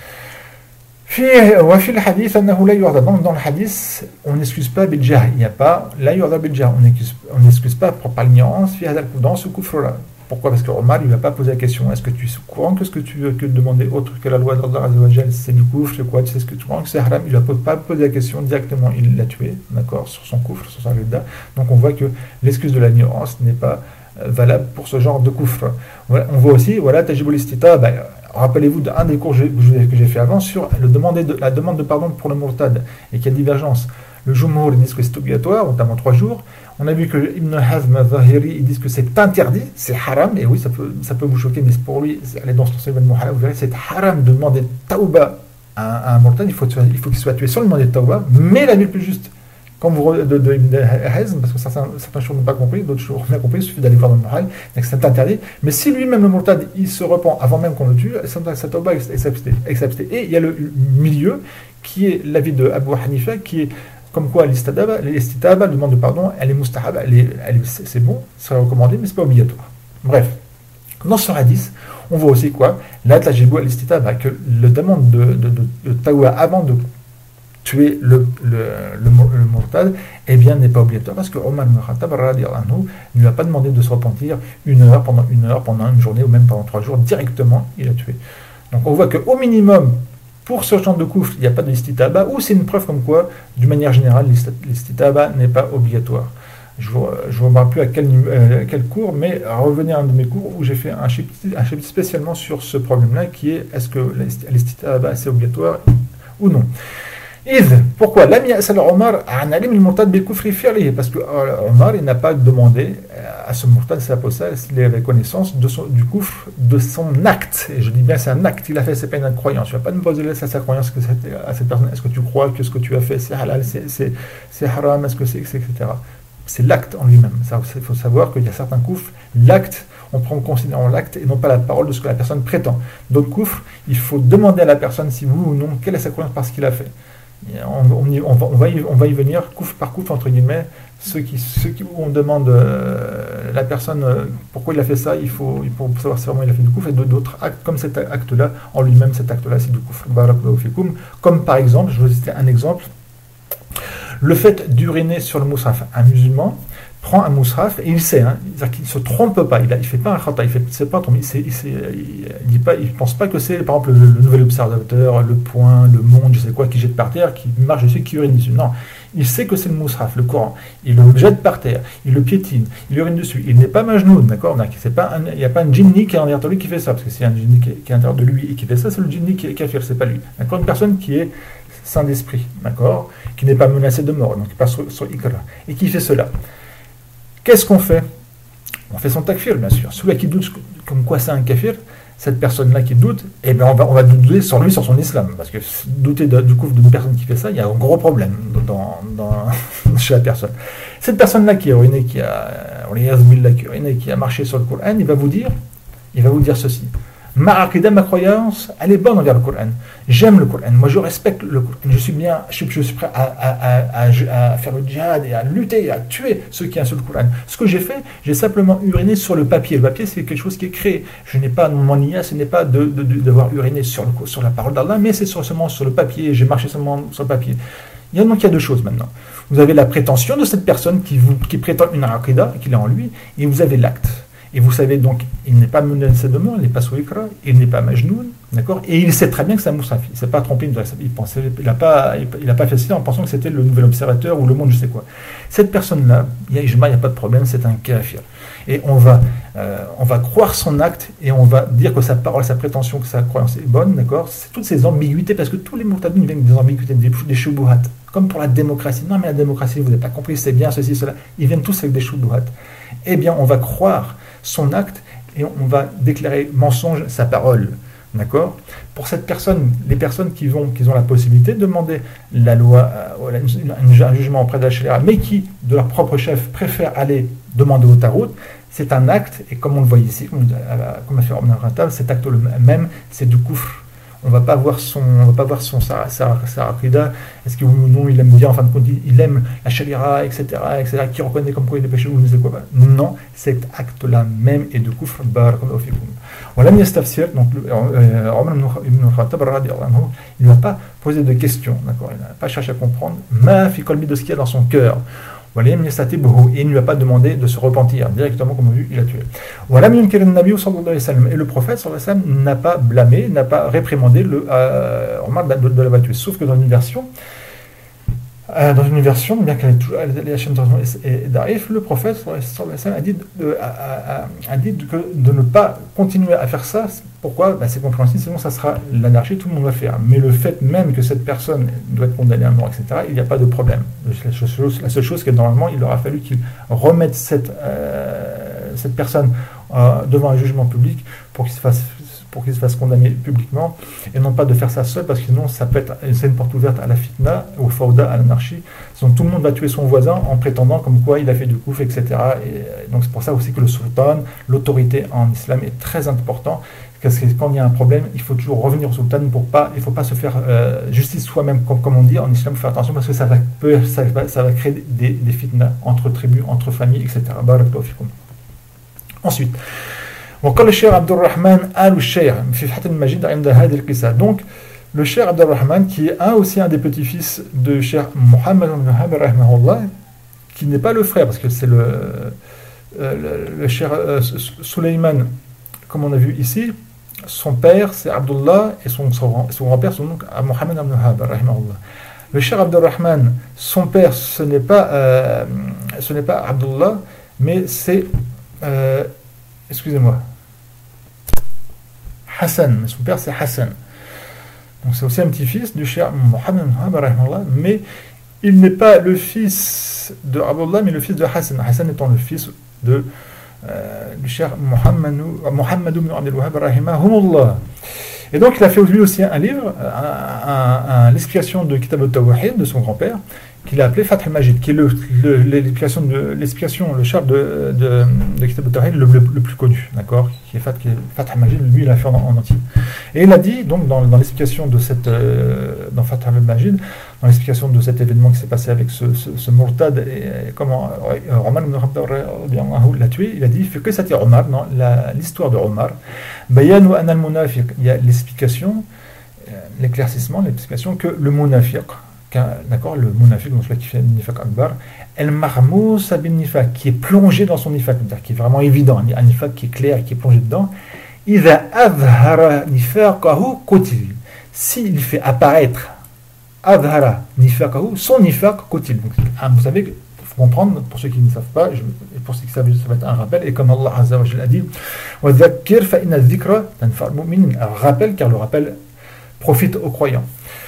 Donc dans le hadith, on n'excuse pas Bidjah, il n'y a pas la yurda Bidjah, on n'excuse pas par l'ignorance dans ce coufre-là. Pourquoi? Parce que Omar il ne va pas poser la question est-ce que tu es au courant que ce que tu veux que demander autre que la loi d'Allah Azzawajal, c'est du coufre, c'est quoi, tu sais ce que tu crois que c'est haram, il ne va pas poser la question directement, il l'a tué, d'accord, sur son coufre, sur sa rida. Donc on voit que l'excuse de l'ignorance n'est pas valable pour ce genre de coufre. Voilà, on voit aussi, voilà, tajibul istita, bah, rappelez-vous d'un des cours que j'ai fait avant sur le demander de, la demande de pardon pour le murtad et qu'il y a divergence. Le Jumhur, ils disent que c'est obligatoire, notamment trois jours. On a vu que Ibn Hazm al-Zahiri, ils disent que c'est interdit, c'est haram, et oui, ça peut, ça peut vous choquer, mais pour lui, allez dans ce événement halal, vous verrez, c'est haram de demander tauba à, à un murtad, il faut, il faut qu'il soit tué sans lui demander tauba, mais la nuit plus juste. Comme vous de, de Ibn Hazm, parce que certains, certains choses n'ont pas compris, d'autres choses n'ont pas compris, il suffit d'aller voir dans le Muhal, donc c'est interdit. Mais si lui-même, le murtad, il se repent avant même qu'on le tue, sa tauba est acceptée. Et il y a le milieu, qui est l'avis de Abu Hanifa, qui est comme quoi l'istitaba, la demande de pardon, elle est mustahab, elle est, elle est, c'est bon, c'est recommandé, mais c'est pas obligatoire. Bref, dans ce hadith, on voit aussi quoi la tajibu al-istitaba, que le demande de, de, de, de tawa avant de tuer le, le, le, le murtad, eh bien, n'est pas obligatoire, parce que Omar ibn Khattab ne lui a pas demandé de se repentir une heure, pendant une heure, pendant une journée, ou même pendant trois jours, directement, il a tué. Donc on voit qu'au minimum, pour ce genre de coufre, il n'y a pas de l'istitaba, ou c'est une preuve comme quoi, d'une manière générale, l'istitaba n'est pas obligatoire. Je ne me rappelle plus à quel, euh, quel cours, mais revenez à un de mes cours où j'ai fait un chapitre, un chapitre spécialement sur ce problème-là, qui est est-ce que l'istitaba c'est obligatoire ou non. Pourquoi l'ami Asal Omar a un alim le murtad bil kufri fi'lihi, parce que Omar il n'a pas demandé à ce murtad s'il avait connaissance de son, du coufre de son acte, et je dis bien c'est un acte qu'il a fait, c'est pas une croyance. Tu vas pas me poser à sa croyance que à cette personne, est-ce que tu crois que ce que tu as fait c'est halal, c'est, c'est, c'est haram, est-ce que c'est, et cetera. C'est l'acte en lui-même. Il faut savoir qu'il y a certains coufres, l'acte, on prend en considérant l'acte et non pas la parole de ce que la personne prétend. D'autres coufres, il faut demander à la personne si oui ou non quelle est sa croyance par ce qu'il a fait. On, on, y, on, va, on, va y, on va y venir coupe par coupe entre guillemets. Ceux qui, ceux qui où on demande euh, la personne euh, pourquoi il a fait ça, il faut, il faut savoir si vraiment il a fait du coufre, et d'autres actes comme cet acte-là en lui-même, cet acte-là c'est du coufre. Comme par exemple, je vais vous citer un exemple, le fait d'uriner sur le moushaf. Un musulman prend un moushaf et il sait, hein, c'est-à-dire qu'il ne se trompe pas, il ne fait pas un khata, il fait c'est pas il ne il, il, il pense pas que c'est par exemple le, le nouvel observateur, le point, le monde, je sais quoi, qui jette par terre, qui marche dessus, qui urine dessus. Non, il sait que c'est le moushaf, le Coran, il le jette par terre, il le piétine, il urine dessus, il n'est pas majnoun, d'accord, c'est pas un, il n'y a pas un djinni qui est en arrière de lui qui fait ça, parce que c'est un djinni qui est, qui est à l'intérieur de lui et qui fait ça, c'est le djinni qui est kafir, c'est pas lui. D'accord, une personne qui est sain d'esprit, d'accord, qui n'est pas menacé de mort, donc qui passe sur, sur ikra, et qui fait cela. Qu'est-ce qu'on fait? On fait son takfir, bien sûr. Celui qui doute comme quoi c'est un kafir, cette personne-là qui doute, eh bien on va, on va douter sur lui, sur son islam. Parce que douter de, du coup d'une personne qui fait ça, il y a un gros problème dans, dans, chez la personne. Cette personne-là qui a uriné, qui a, qui a uriné, qui a marché sur le Coran, il va vous dire, il va vous dire ceci. Ma aqida, ma croyance, elle est bonne envers le Coran. J'aime le Coran. Moi, je respecte le Coran. Je suis bien, je, je suis prêt à, à, à, à, à faire le djihad et à lutter, et à tuer ceux qui insultent le Coran. Ce que j'ai fait, j'ai simplement uriné sur le papier. Le papier, c'est quelque chose qui est créé. Je n'ai pas, mon nia, ce n'est pas de, de, de devoir uriner sur, le, sur la parole d'Allah, mais c'est sur, seulement sur le papier. J'ai marché seulement sur le papier. Il y a, donc, il y a deux choses maintenant. Vous avez la prétention de cette personne qui, vous, qui prétend une aqida, qu'il a en lui, et vous avez l'acte. Et vous savez donc, il n'est pas menacé de mort, il n'est pas sous ikra, il n'est pas majnoun, d'accord? Et il sait très bien que c'est un moussaf, il ne s'est pas trompé, il pensait, il n'a pas, il n'a pas fait ça en pensant que c'était le nouvel observateur ou le monde, je sais quoi. Cette personne-là, il y a ijma, il n'y a pas de problème, c'est un kafir. Et on va, euh, on va croire son acte et on va dire que sa parole, sa prétention, que sa croyance est bonne, d'accord? C'est toutes ces ambiguïtés, parce que tous les murtadines viennent des ambiguïtés, des, des shubuhat. Comme pour la démocratie. Non, mais la démocratie, vous n'avez pas compris, c'est bien, ceci, cela. Ils viennent tous avec des shubuhat. Eh bien, on va croire son acte et on va déclarer mensonge sa parole. D'accord? Pour cette personne, les personnes qui, vont, qui ont la possibilité de demander la loi, euh, un jugement auprès de la Sharia, mais qui, de leur propre chef, préfèrent aller demander au Tarout, c'est un acte, et comme on le voit ici, comme, comme a fait Omar Khattab, cet acte même, c'est du kufr. On va pas voir son, on va pas voir son sa, sa, sa aqida, est-ce que oui ou non il aime bien, en fin de compte il aime la sharia, et cetera, et cetera, qui reconnaît comme quoi il est péché ou ne sait quoi. Non, cet acte-là même est de kufr. Barakallahu fikum. ولم يستفسر, donc Omar ibn Khattab radiyallahu anhu, il ne va pas poser de questions, d'accord, il n'a pas cherché à comprendre, ma fi qalbi, de ce qu'il y a dans son cœur. Et il ne lui a pas demandé de se repentir directement, comme on a vu, il a tué. Et le prophète sallallahu alayhi wa sallam n'a pas blâmé, n'a pas réprimandé le euh, Omar de, de l'avoir tué. Sauf que dans une version, euh, dans une version, bien qu'elle est d'Arif, le prophète sallallahu alayhi wa sallam a dit, de, a, a, a dit que de ne pas continuer à faire ça. Pourquoi? Ben, c'est compréhensible, sinon ça sera l'anarchie, tout le monde va faire. Mais le fait même que cette personne doit être condamnée à mort, et cetera, il n'y a pas de problème. La seule chose, la seule chose c'est que normalement, il aura fallu qu'il remette cette, euh, cette personne euh, devant un jugement public pour qu'il se fasse pour qu'il se fasse condamner publiquement, et non pas de faire ça seul, parce que sinon ça peut être c'est une porte ouverte à la fitna, au fawda, à l'anarchie. Donc tout le monde va tuer son voisin en prétendant comme quoi il a fait du kouf, et cetera. Et donc c'est pour ça aussi que le sultan, l'autorité en islam est très important. Parce que quand il y a un problème, il faut toujours revenir au sultan pour pas, il ne faut pas se faire euh, justice soi-même, comme, comme on dit en islam, il faut faire attention parce que ça va, peut, ça va, ça va créer des, des fitnas entre tribus, entre familles, et cetera. Ensuite, وقال الشيخ عبد الرحمن آل الشيخ في فتح المجيد عند هذه القصة. Donc, le Cheikh Abd al-Rahman, qui est un, aussi un des petits-fils de Cheikh Mohammed ibn Wahhab rahimahullah, qui n'est pas le frère, parce que c'est le, euh, le, le Cheikh euh, Suleyman, comme on a vu ici. Son père, c'est Abdullah, et son, son, son grand-père, son oncle, Mohammed ibn Wahhab rahimahullah. Le Cheikh Abd al-Rahman, son père, ce n'est pas, euh, ce n'est pas Abdullah, mais c'est, euh, excusez-moi, Hassan. Son père, c'est Hassan. Donc c'est aussi un petit-fils du Cheikh Mohammed ibn Wahhab rahimahullah, mais il n'est pas le fils de Abdullah, mais le fils de Hassan. Hassan étant le fils de euh, du Cheikh Mohammed ibn Abdul Wahhab rahimahullah. Et donc il a fait lui aussi un livre, un, un, un, l'explication de Kitab al-Tawhid de son grand-père, qu'il a appelé Fath al-Majid, qui est le, le, l'explication, de, l'explication, le char de, de, de Kitab al-Tawhid le, le, le plus connu, d'accord, qui est Fath, qui est Fath al-Majid, lui il l'a fait en, en entier. Et il a dit, donc dans, dans l'explication de cette, euh, dans Fath al-Majid, dans l'explication de cet événement qui s'est passé avec ce, ce, ce Murtad, et, et comment euh, Omar ibn Khattab l'a tué, il a dit, fait que c'était Omar, non, la, l'histoire de Omar, Bayanu an al-Munafiq, il y a l'explication, euh, l'éclaircissement, l'explication que le Munafiq, d'accord, le munafiq, donc celui qui fait le nifaq akbar, el marmous bin nifaq, qui est plongé dans son nifaq, c'est-à-dire qui est vraiment évident, un nifaq qui est clair, qui est plongé dedans. Idha adhara nifaqahu qutil, s'il fait apparaître adhara nifaqahu, son nifaq qutil. Donc, vous savez, il faut comprendre, pour ceux qui ne savent pas, je, et pour ceux qui savent, ça va être un rappel, et comme Allah Azza wa Jalla a dit, wa dhakkir fa inna dhikra tanfa'ul mu'minin, un rappel, car le rappel profite aux croyants.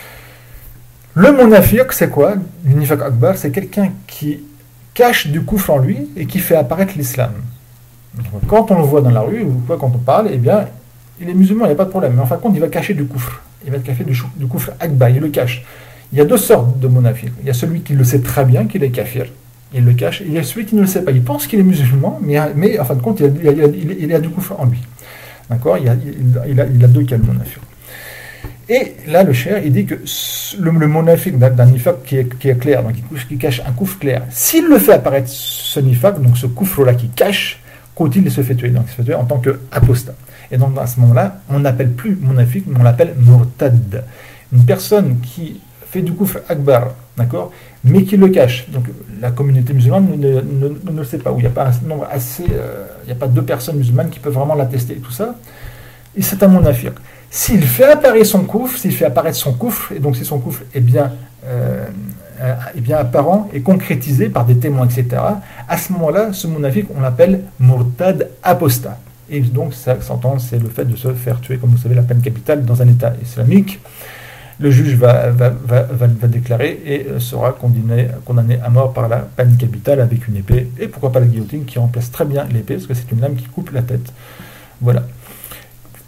Le munafiq, c'est quoi? Le nifaq akbar, c'est quelqu'un qui cache du koufr en lui et qui fait apparaître l'islam. Quand on le voit dans la rue, ou quoi, quand on parle, eh bien, il est musulman, il n'y a pas de problème. Mais en fin de compte, il va cacher du koufr. Il va cacher du, du koufr akbar, il le cache. Il y a deux sortes de munafiq. Il y a celui qui le sait très bien qu'il est kafir, il le cache. Et il y a celui qui ne le sait pas. Il pense qu'il est musulman, mais, mais en fin de compte, il y a, il y a, il y a, il y a du koufr en lui. D'accord, il, y a, il, il, a, il a deux cas de munafiq. Et là, le cher, il dit que le, le munafiq d'un nifaq qui est, qui est clair, donc qui cache un koufr clair, s'il le fait apparaître ce nifaq, donc ce koufr-là qui cache, quand il se fait tuer, donc il se fait tuer en tant qu'apostat. Et donc à ce moment-là, on n'appelle plus munafiq, mais on l'appelle murtad. Une personne qui fait du koufr akbar, d'accord, mais qui le cache. Donc la communauté musulmane ne, ne, ne, ne le sait pas, où il n'y a pas un nombre assez, euh, il n'y a pas deux personnes musulmanes qui peuvent vraiment l'attester et tout ça. Et c'est un munafiq. S'il fait apparaître son koufr, s'il fait apparaître son koufr, et donc si son koufr est bien, euh, est bien apparent et concrétisé par des témoins, et cetera, à ce moment-là, ce munafiq, on l'appelle murtad apostat. Et donc, ça s'entend, c'est le fait de se faire tuer, comme vous savez, la peine capitale dans un État islamique. Le juge va, va, va, va, va déclarer et sera condamné, condamné à mort par la peine capitale avec une épée, et pourquoi pas la guillotine qui remplace très bien l'épée, parce que c'est une lame qui coupe la tête. Voilà.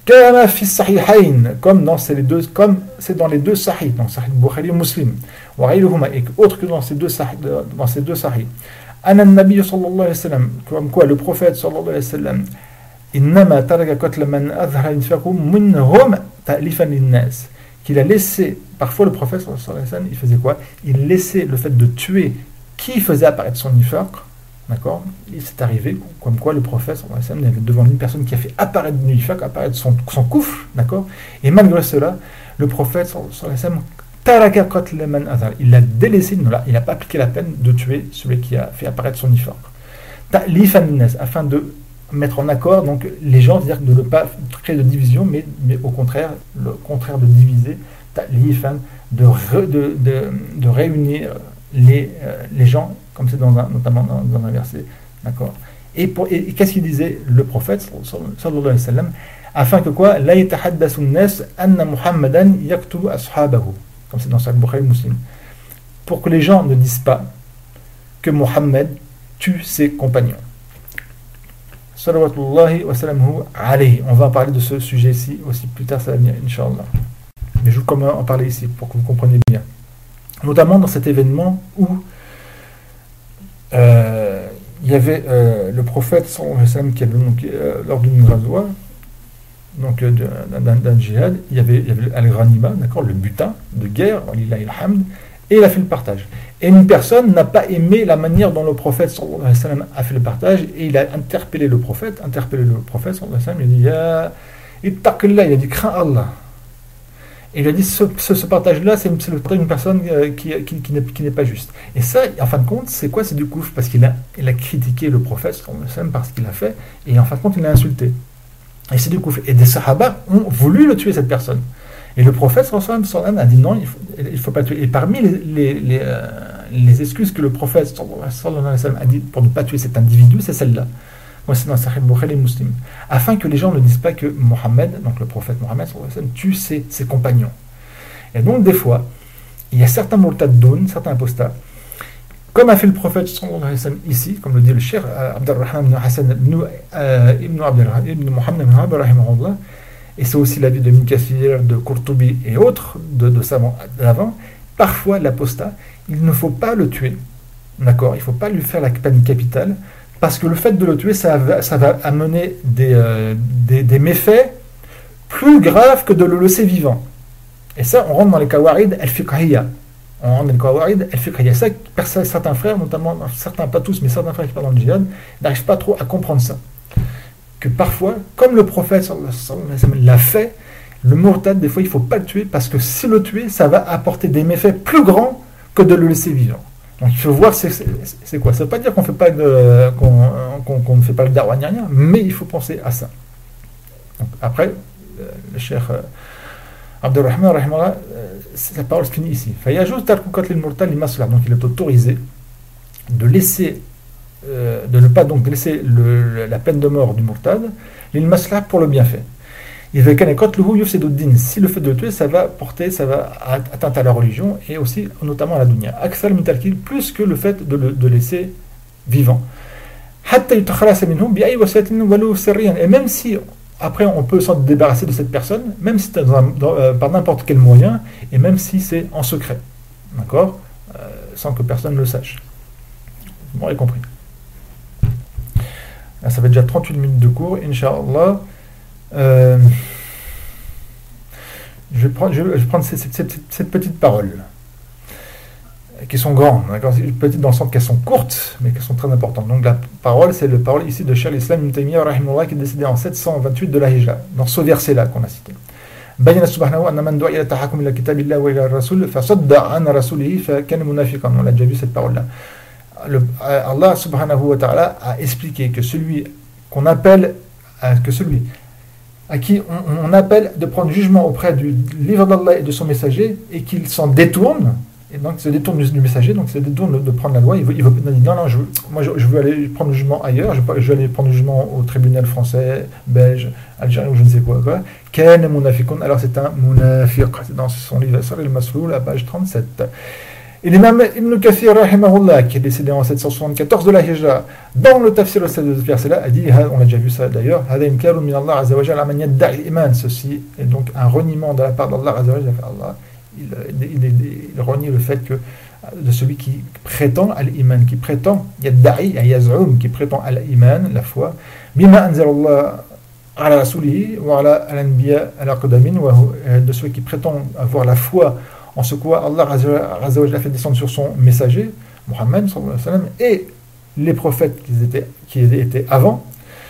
كما في الصحيحين, comme dans ces deux, comme c'est dans les deux sahih, dans Sahih Bukhari et Muslim, وغيرهما, et autre que dans ces deux sahih, dans ces deux sahih. أن النبي صلى الله عليه وسلم, comme quoi le prophète صلى الله عليه وسلم, إنما ترك قتل من أظهر نفاقهم منهم تأليفا للناس, qu'il a laissé, parfois le prophète صلى الله عليه وسلم, il faisait quoi? Il laissait le fait de tuer qui faisait apparaître son nifaq. D'accord? Il s'est arrivé, comme quoi le prophète, il avait devant lui une personne qui a fait apparaître du nifaq, apparaître son, son koufr, d'accord? Et malgré cela, le prophète, taraka qatl man azhar, il a délaissé, il n'a pas appliqué la peine de tuer celui qui a fait apparaître son nifaq. Ta'lifan linnas, afin de mettre en accord donc les gens, c'est-à-dire de ne pas créer de division, mais, mais au contraire, le contraire de diviser, ta'lifan, de, re, de, de, de réunir les, euh, les gens, comme c'est dans un, notamment dans, dans un verset, d'accord. Et, pour, et, et qu'est-ce qu'il disait le prophète, sallallahu alayhi wa sallam, afin que quoi, la yatahaddasu an-nas anna Muhammadan yaktubu ashabahu, comme c'est dans Sahih Bukhari Muslim, pour que les gens ne disent pas que Mohammed tue ses compagnons. Salawatullahi wa salamuhu alayhi. On va en parler de ce sujet-ci aussi plus tard, ça va venir, Inch'Allah. Mais je veux quand même en parler ici pour que vous compreniez bien. Notamment dans cet événement où euh, il y avait euh, le prophète sallallahu alayhi wa sallam qui avait donc, euh, lors d'une ghazwa, donc euh, d'un, d'un djihad, il y avait, il y avait al-ghanima, d'accord, le butin de guerre, lillahi alhamd, et il a fait le partage. Et une personne n'a pas aimé la manière dont le prophète sallallahu alayhi wa sallam a fait le partage, et il a interpellé le prophète, interpellé le prophète sallallahu alayhi wa sallam, il a dit ya ittaqillah, il a dit crains Allah. Et il a dit ce, ce, ce partage-là, c'est, c'est le partage d'une personne euh, qui, qui, qui, n'est, qui n'est pas juste. Et ça, en fin de compte, c'est quoi? C'est du kouf, parce qu'il a, il a critiqué le prophète sallallahu alayhi wa sallam parce qu'il a fait, et en fin de compte, il l'a insulté. Et c'est du kouf. Et des sahaba ont voulu le tuer, cette personne. Et le prophète sallallahu alayhi wa sallam a dit non, il ne faut, faut pas tuer. Et parmi les, les, les, euh, les excuses que le prophète sallallahu alayhi wa sallam a dit pour ne pas tuer cet individu, c'est celle-là. Moi, c'est dans Sahih Bukhari et Muslim. Afin que les gens ne disent pas que Mohammed, donc le prophète Mohammed sallallahu alayhi wa sallam, tue ses, ses compagnons. Et donc, des fois, il y a certains murtaddoun, certains apostats, comme a fait le prophète sallallahu alayhi wa sallam ici, comme le dit le cheikh Abdurrahman ibn Hassan ibn, euh, ibn, ibn Muhammad ibn Abd rahimahullah, et c'est aussi l'avis de Ibn Kathir, de Qurtubi et autres, de, de savants d'avant, parfois l'apostat, il ne faut pas le tuer, d'accord, il ne faut pas lui faire la peine capitale, parce que le fait de le tuer, ça va, ça va amener des, euh, des, des méfaits plus graves que de le laisser vivant. Et ça, on rentre dans les kawarid al-fiqhiyya. On rentre dans les kawarid al-fiqhiyya. Ça, certains frères, notamment, certains, pas tous, mais certains frères qui parlent dans le djihad, n'arrivent pas trop à comprendre ça. Que parfois, comme le prophète sallallahu alayhi wa sallam l'a fait, le murtad, des fois, il ne faut pas le tuer, parce que si le tuer, ça va apporter des méfaits plus grands que de le laisser vivant. Donc il faut voir c'est, c'est, c'est quoi. Ça ne veut pas dire qu'on, fait pas de, qu'on, qu'on, qu'on ne fait pas le darwa ni rien, mais il faut penser à ça. Donc, après, le cheikh euh, Abdurrahman, euh, sa parole se finit ici. Donc il est autorisé de laisser, euh, de ne pas donc laisser le, la peine de mort du murtad, l'il-maslah pour le bienfait. Si le fait de le tuer, ça va porter, ça va atteindre à la religion et aussi notamment à la dunya. Plus que le fait de le de laisser vivant. Et même si après on peut s'en débarrasser de cette personne, même si dans un, dans, euh, par n'importe quel moyen, et même si c'est en secret, d'accord, euh, sans que personne ne le sache. Vous m'aurez compris. Là, ça fait déjà trente-huit minutes de cours, Inch'Allah. Euh, je vais prendre, je vais prendre cette, cette, cette, cette petite parole qui sont grandes, d'accord, petites dans le sens qu'elles sont courtes, mais qu'elles sont très importantes. Donc la parole, c'est le parole ici de Cheikh al-Islam Ibn Taymiyyah rahimahullah, qui est décédé en sept cent vingt-huit de la Hijra, dans ce verset-là qu'on a cité. Bayyana subhanahu anna man du'a ila tahakum ila kitabillah wa ila ar-rasul fa sadda an rasulihi fa kana munafiqan. On a déjà vu cette parole-là. Le, Allah subhanahu wa ta'ala a expliqué que celui qu'on appelle, que celui à qui on, on appelle de prendre jugement auprès du livre d'Allah et de son messager, et qu'il s'en détourne, et donc il se détourne du, du messager, donc il se détourne de, de prendre la loi, il veut, il veut il dit non, non, je, moi je, je veux aller prendre le jugement ailleurs, je, je veux aller prendre le jugement au tribunal français, belge, algérien ou je ne sais quoi, quoi. Ken munafiqun, alors c'est un munafiq, c'est dans son livre Asrar al-Masloul, à page trente-sept. Et l'imam Ibn Kathir, rahimahullah, qui est décédé en sept cent soixante-quatorze de la Hijra, dans le tafsir de ce verset-là, a dit, on a déjà vu ça d'ailleurs, ceci est donc un reniement de la part d'Allah, Allah, il, il, il, il renie le fait que de celui qui prétend à l'iman, qui prétend, yadda'i, yaz'um, qui prétend à l'iman, la foi, bima anzalallah ala rasulihi wa ala al-anbiya al-aqdamin, de celui qui prétend avoir la foi en ce quoi Allah Azza wa Jalla a fait descendre sur son messager, Muhammad sallallahu alayhi wa sallam, et les prophètes qui étaient, qui étaient avant,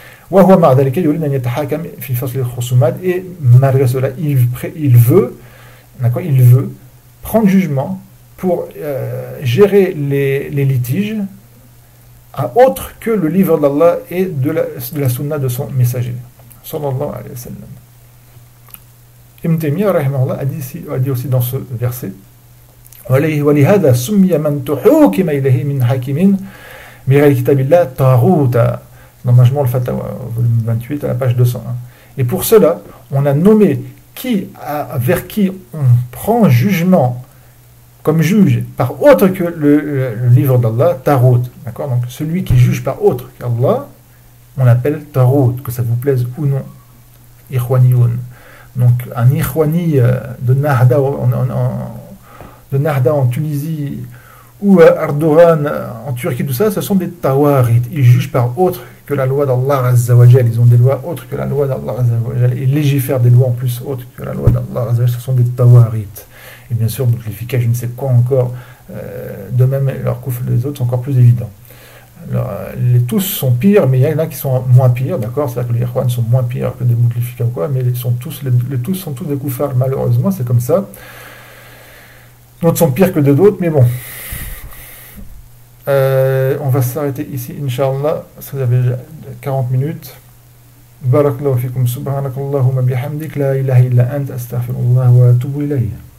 et malgré cela, il, il veut, d'accord, il veut prendre jugement pour euh, gérer les, les litiges à autre que le livre d'Allah et de la, de la sunna de son messager, sallallahu alayhi wa sallam. Ibn Taymiyyah rahimahullah a dit, a dit aussi dans ce verset وَلِهَذَا سُمِّيَ مَنْ تُحُوكِمَ إِلَيْهِ مِنْ حَكِمٍ بِغَيْرِ كِتَابِ اللَّهِ طَاغُوتًا, dans Majmou al-Fatawa, volume vingt-huit, à la page deux cent un. Et pour cela, on a nommé qui, à, vers qui on prend jugement comme juge par autre que le, le, le livre d'Allah, Tarout. D'accord? Donc celui qui juge par autre qu'Allah, on l'appelle Tarout, que ça vous plaise ou non. Ikhwaniyun. Donc un Ikhwani de Nahda en, en, en, de Nahda en Tunisie ou Erdogan en Turquie, tout ça, ce sont des Tawarit. Ils jugent par autre que la loi d'Allah Azza wa Jal. Ils ont des lois autres que la loi d'Allah Azza wa Jal. Ils légifèrent des lois en plus autres que la loi d'Allah Azza wa Jal. Ce sont des Tawarit. Et bien sûr, Bouteflika, je ne sais quoi encore. Euh, de même, leurs coups, les autres sont encore plus évidents. Alors, les tous sont pires, mais il y en a qui sont moins pires, d'accord? C'est-à-dire que les Ikhwan sont moins pires que des Bouteflika ou quoi, mais ils sont tous, les, les tous sont tous des koufars, malheureusement, c'est comme ça. D'autres sont pires que d'autres, mais bon. Euh, on va s'arrêter ici, Inch'Allah. Ça fait déjà quarante minutes. Barakallahu fikum, subhanakallahumma bihamdik, la ilaha illa ant, astaghfirullah wa atubu ilayh.